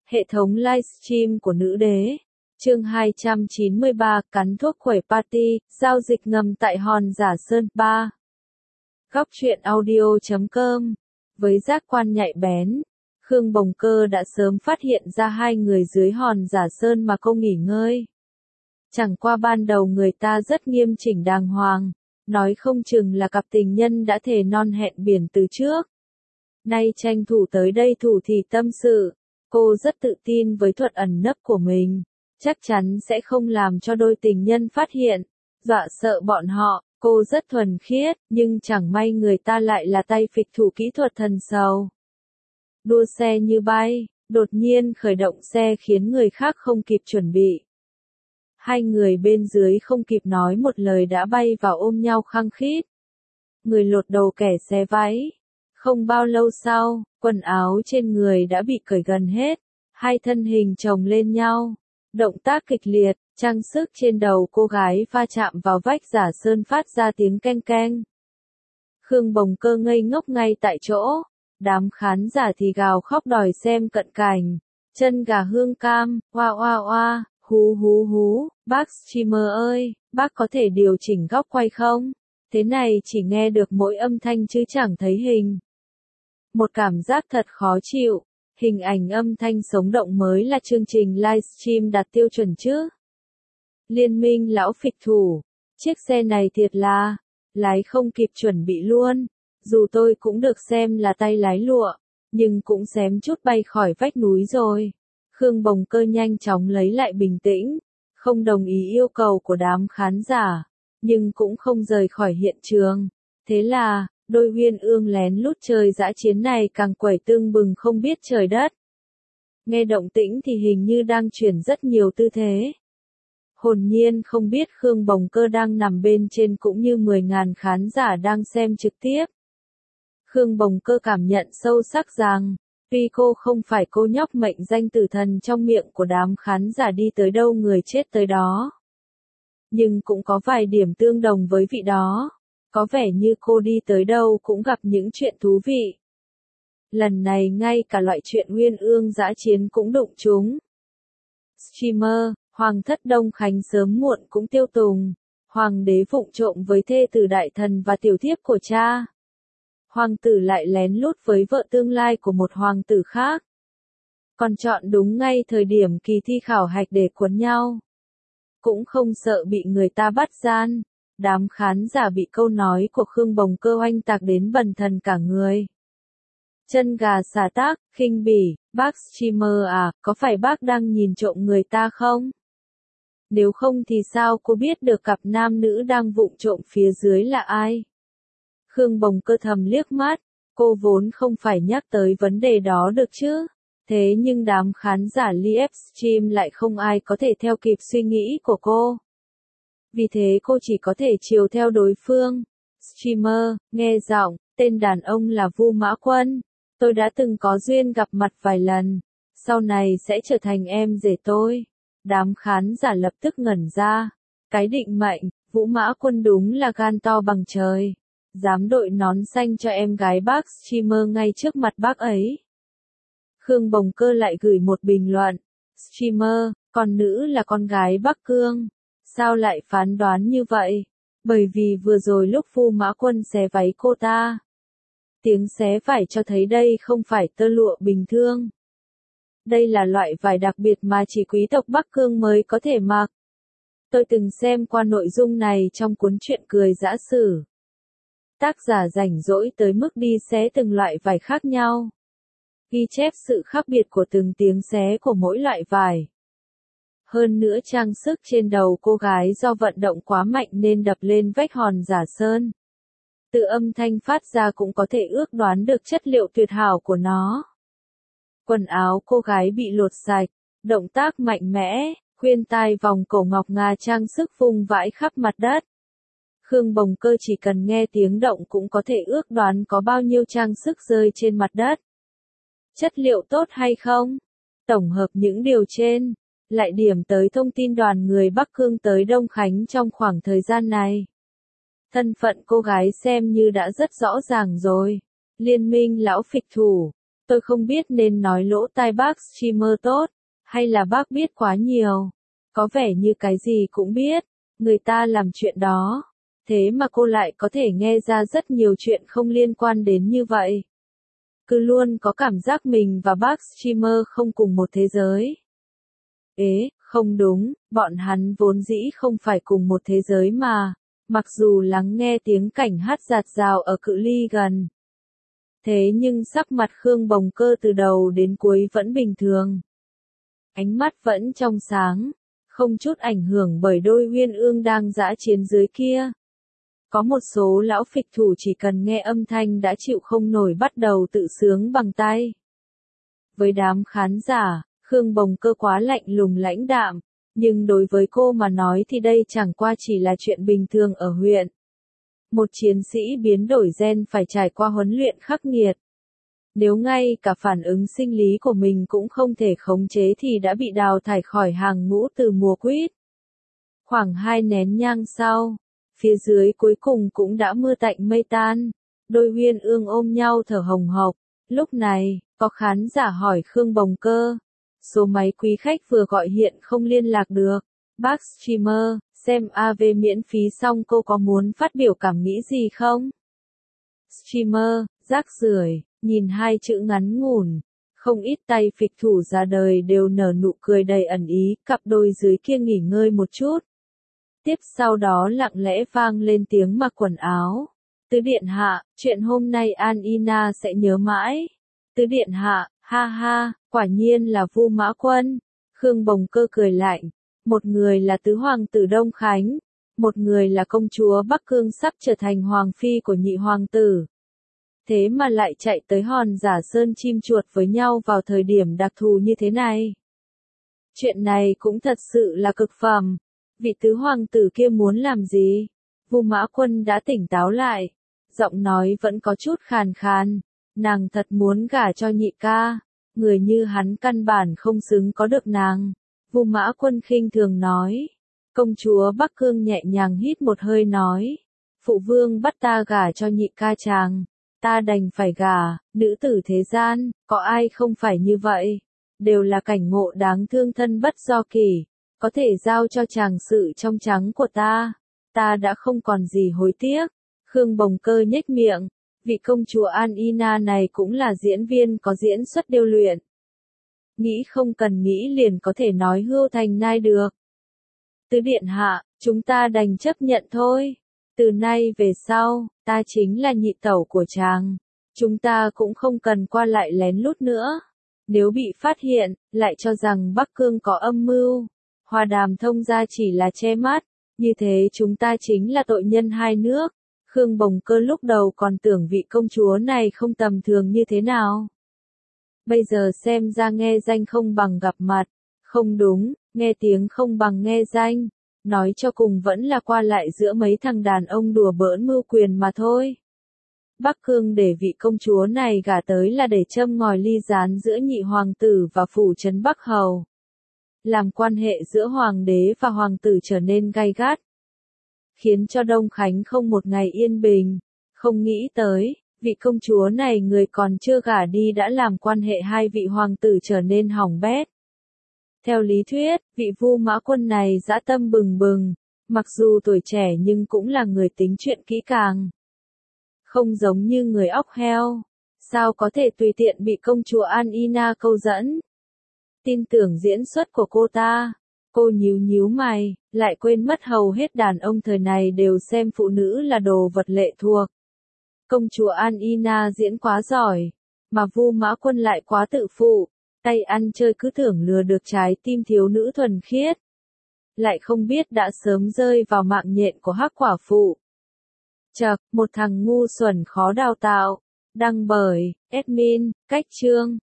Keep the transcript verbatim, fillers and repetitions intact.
Hệ thống livestream của nữ đế. Chương hai trăm chín mươi ba, cắn thuốc khỏe party, giao dịch ngầm tại Hòn Giả Sơn. ba. Góc truyện audio chấm com. Với giác quan nhạy bén, Khương Bồng Cơ đã sớm phát hiện ra hai người dưới Hòn Giả Sơn mà cô nghỉ ngơi. Chẳng qua ban đầu người ta rất nghiêm chỉnh đàng hoàng, nói không chừng là cặp tình nhân đã thề non hẹn biển từ trước. Nay tranh thủ tới đây thủ thì tâm sự, cô rất tự tin với thuật ẩn nấp của mình, chắc chắn sẽ không làm cho đôi tình nhân phát hiện, dọa sợ bọn họ. Cô rất thuần khiết, nhưng chẳng may người ta lại là tay phịch thủ kỹ thuật thần sầu. Đua xe như bay, đột nhiên khởi động xe khiến người khác không kịp chuẩn bị. Hai người bên dưới không kịp nói một lời đã bay vào ôm nhau khăng khít. Người lột đầu kẻ xé váy. Không bao lâu sau, quần áo trên người đã bị cởi gần hết, hai thân hình chồng lên nhau. Động tác kịch liệt, trang sức trên đầu cô gái va chạm vào vách Giả Sơn phát ra tiếng keng keng. Khương Bồng Cơ ngây ngốc ngay tại chỗ, đám khán giả thì gào khóc đòi xem cận cảnh. Chân gà hương cam, oa oa oa, hú hú hú, bác streamer ơi, bác có thể điều chỉnh góc quay không? Thế này chỉ nghe được mỗi âm thanh chứ chẳng thấy hình. Một cảm giác thật khó chịu. Hình ảnh âm thanh sống động mới là chương trình livestream đạt tiêu chuẩn chứ. Liên minh lão phịch thủ. Chiếc xe này thiệt là, lái không kịp chuẩn bị luôn. Dù tôi cũng được xem là tay lái lụa, nhưng cũng xém chút bay khỏi vách núi rồi. Khương Bồng Cơ nhanh chóng lấy lại bình tĩnh, không đồng ý yêu cầu của đám khán giả, nhưng cũng không rời khỏi hiện trường. Thế là, đôi uyên ương lén lút chơi dã chiến này càng quẩy tương bừng không biết trời đất. Nghe động tĩnh thì hình như đang chuyển rất nhiều tư thế. Hồn nhiên không biết Khương Bồng Cơ đang nằm bên trên cũng như mười ngàn khán giả đang xem trực tiếp. Khương Bồng Cơ cảm nhận sâu sắc rằng, tuy cô không phải cô nhóc mệnh danh tử thần trong miệng của đám khán giả đi tới đâu người chết tới đó, nhưng cũng có vài điểm tương đồng với vị đó. Có vẻ như cô đi tới đâu cũng gặp những chuyện thú vị. Lần này ngay cả loại chuyện uyên ương dã chiến cũng đụng chúng. Streamer, Hoàng thất Đông Khánh sớm muộn cũng tiêu tùng. Hoàng đế vụng trộm với thê tử đại thần và tiểu thiếp của cha. Hoàng tử lại lén lút với vợ tương lai của một hoàng tử khác. Còn chọn đúng ngay thời điểm kỳ thi khảo hạch để cuốn nhau. Cũng không sợ bị người ta bắt gian. Đám khán giả bị câu nói của Khương Bồng Cơ oanh tạc đến bần thần cả người. Chân gà xả tác, khinh bỉ, bác streamer à, có phải bác đang nhìn trộm người ta không? Nếu không thì sao cô biết được cặp nam nữ đang vụng trộm phía dưới là ai? Khương Bồng Cơ thầm liếc mắt, cô vốn không phải nhắc tới vấn đề đó được chứ. Thế nhưng đám khán giả livestream lại không ai có thể theo kịp suy nghĩ của cô. Vì thế cô chỉ có thể chiều theo đối phương. Streamer, nghe giọng, tên đàn ông là Vu Mã Quân. Tôi đã từng có duyên gặp mặt vài lần. Sau này sẽ trở thành em rể tôi. Đám khán giả lập tức ngẩn ra. Cái định mệnh, Vũ Mã Quân đúng là gan to bằng trời. Dám đội nón xanh cho em gái bác streamer ngay trước mặt bác ấy. Khương Bồng Cơ lại gửi một bình luận. Streamer, con nữ là con gái Bắc Cương. Sao lại phán đoán như vậy? Bởi vì vừa rồi lúc Vu Mã Quân xé váy cô ta. Tiếng xé vải cho thấy đây không phải tơ lụa bình thường. Đây là loại vải đặc biệt mà chỉ quý tộc Bắc Cương mới có thể mặc. Tôi từng xem qua nội dung này trong cuốn truyện cười dã sử. Tác giả rảnh rỗi tới mức đi xé từng loại vải khác nhau. Ghi chép sự khác biệt của từng tiếng xé của mỗi loại vải. Hơn nữa trang sức trên đầu cô gái do vận động quá mạnh nên đập lên vách Hòn Giả Sơn. Từ âm thanh phát ra cũng có thể ước đoán được chất liệu tuyệt hảo của nó. Quần áo cô gái bị lột sạch, động tác mạnh mẽ, khuyên tai vòng cổ ngọc ngà trang sức vung vãi khắp mặt đất. Khương Bồng Cơ chỉ cần nghe tiếng động cũng có thể ước đoán có bao nhiêu trang sức rơi trên mặt đất. Chất liệu tốt hay không? Tổng hợp những điều trên. Lại điểm tới thông tin đoàn người Bắc Cương tới Đông Khánh trong khoảng thời gian này. Thân phận cô gái xem như đã rất rõ ràng rồi. Liên minh lão phịch thủ. Tôi không biết nên nói lỗ tai bác streamer tốt, hay là bác biết quá nhiều. Có vẻ như cái gì cũng biết, người ta làm chuyện đó. Thế mà cô lại có thể nghe ra rất nhiều chuyện không liên quan đến như vậy. Cứ luôn có cảm giác mình và bác streamer không cùng một thế giới. Ế, không đúng, bọn hắn vốn dĩ không phải cùng một thế giới mà, mặc dù lắng nghe tiếng cảnh hát rạt rào ở cự ly gần. Thế nhưng sắc mặt Khương Bồng Cơ từ đầu đến cuối vẫn bình thường. Ánh mắt vẫn trong sáng, không chút ảnh hưởng bởi đôi uyên ương đang dã chiến dưới kia. Có một số lão phịch thủ chỉ cần nghe âm thanh đã chịu không nổi bắt đầu tự sướng bằng tay. Với đám khán giả, Khương Bồng Cơ quá lạnh lùng lãnh đạm, nhưng đối với cô mà nói thì đây chẳng qua chỉ là chuyện bình thường ở huyện. Một chiến sĩ biến đổi gen phải trải qua huấn luyện khắc nghiệt. Nếu ngay cả phản ứng sinh lý của mình cũng không thể khống chế thì đã bị đào thải khỏi hàng ngũ từ mùa quýt. Khoảng hai nén nhang sau, phía dưới cuối cùng cũng đã mưa tạnh mây tan, đôi uyên ương ôm nhau thở hồng hộc. Lúc này, có khán giả hỏi Khương Bồng Cơ, số máy quý khách vừa gọi hiện không liên lạc được. Bác streamer, xem a vê miễn phí xong cô có muốn phát biểu cảm nghĩ gì không? Streamer, rác rưởi, nhìn hai chữ ngắn ngủn, không ít tay phịch thủ ra đời đều nở nụ cười đầy ẩn ý, cặp đôi dưới kia nghỉ ngơi một chút. Tiếp sau đó lặng lẽ vang lên tiếng mặc quần áo. Tứ điện hạ, chuyện hôm nay An Ina sẽ nhớ mãi. Tứ điện hạ, ha ha, quả nhiên là Vu Mã Quân. Khương Bồng Cơ cười lạnh. Một người là tứ hoàng tử Đông Khánh, một người là công chúa Bắc Cương sắp trở thành hoàng phi của nhị hoàng tử. Thế mà lại chạy tới Hòn Giả Sơn chim chuột với nhau vào thời điểm đặc thù như thế này. Chuyện này cũng thật sự là cực phẩm. Vị tứ hoàng tử kia muốn làm gì? Vu Mã Quân đã tỉnh táo lại, giọng nói vẫn có chút khàn khàn. Nàng thật muốn gả cho nhị ca, người như hắn căn bản không xứng có được nàng. Vu Mã Quân khinh thường nói. Công chúa Bắc Cương nhẹ nhàng hít một hơi nói. Phụ vương bắt ta gả cho nhị ca chàng. Ta đành phải gả, nữ tử thế gian, có ai không phải như vậy. Đều là cảnh ngộ đáng thương thân bất do kỳ. Có thể giao cho chàng sự trong trắng của ta. Ta đã không còn gì hối tiếc. Khương Bồng Cơ nhếch miệng. Vị công chúa An Ina này cũng là diễn viên có diễn xuất điêu luyện. Nghĩ không cần nghĩ liền có thể nói hưu thành nai được. Tứ điện hạ, chúng ta đành chấp nhận thôi. Từ nay về sau, ta chính là nhị tẩu của chàng. Chúng ta cũng không cần qua lại lén lút nữa. Nếu bị phát hiện, lại cho rằng Bắc Cương có âm mưu. Hoa Đàm thông ra chỉ là che mắt. Như thế chúng ta chính là tội nhân hai nước. Khương Bồng Cơ lúc đầu còn tưởng vị công chúa này không tầm thường như thế nào. Bây giờ xem ra nghe danh không bằng gặp mặt. Không đúng, nghe tiếng không bằng nghe danh. Nói cho cùng vẫn là qua lại giữa mấy thằng đàn ông đùa bỡn mưu quyền mà thôi. Bắc Cương để vị công chúa này gả tới là để châm ngòi ly gián giữa nhị hoàng tử và phủ trấn Bắc Hầu. Làm quan hệ giữa hoàng đế và hoàng tử trở nên gay gắt. Khiến cho Đông Khánh không một ngày yên bình. Không nghĩ tới, vị công chúa này người còn chưa gả đi đã làm quan hệ hai vị hoàng tử trở nên hỏng bét. Theo lý thuyết, vị Vu Mã Quân này dã tâm bừng bừng, mặc dù tuổi trẻ nhưng cũng là người tính chuyện kỹ càng. Không giống như người óc heo, sao có thể tùy tiện bị công chúa An Ina câu dẫn. Tin tưởng diễn xuất của cô ta, cô nhíu nhíu mày, lại quên mất hầu hết đàn ông thời này đều xem phụ nữ là đồ vật lệ thuộc. Công chúa An Ina diễn quá giỏi, mà Vu Mã Quân lại quá tự phụ. Tay ăn chơi cứ tưởng lừa được trái tim thiếu nữ thuần khiết. Lại không biết đã sớm rơi vào mạng nhện của hắc quả phụ. Chậc, một thằng ngu xuẩn khó đào tạo. Đăng bởi, admin, cách chương.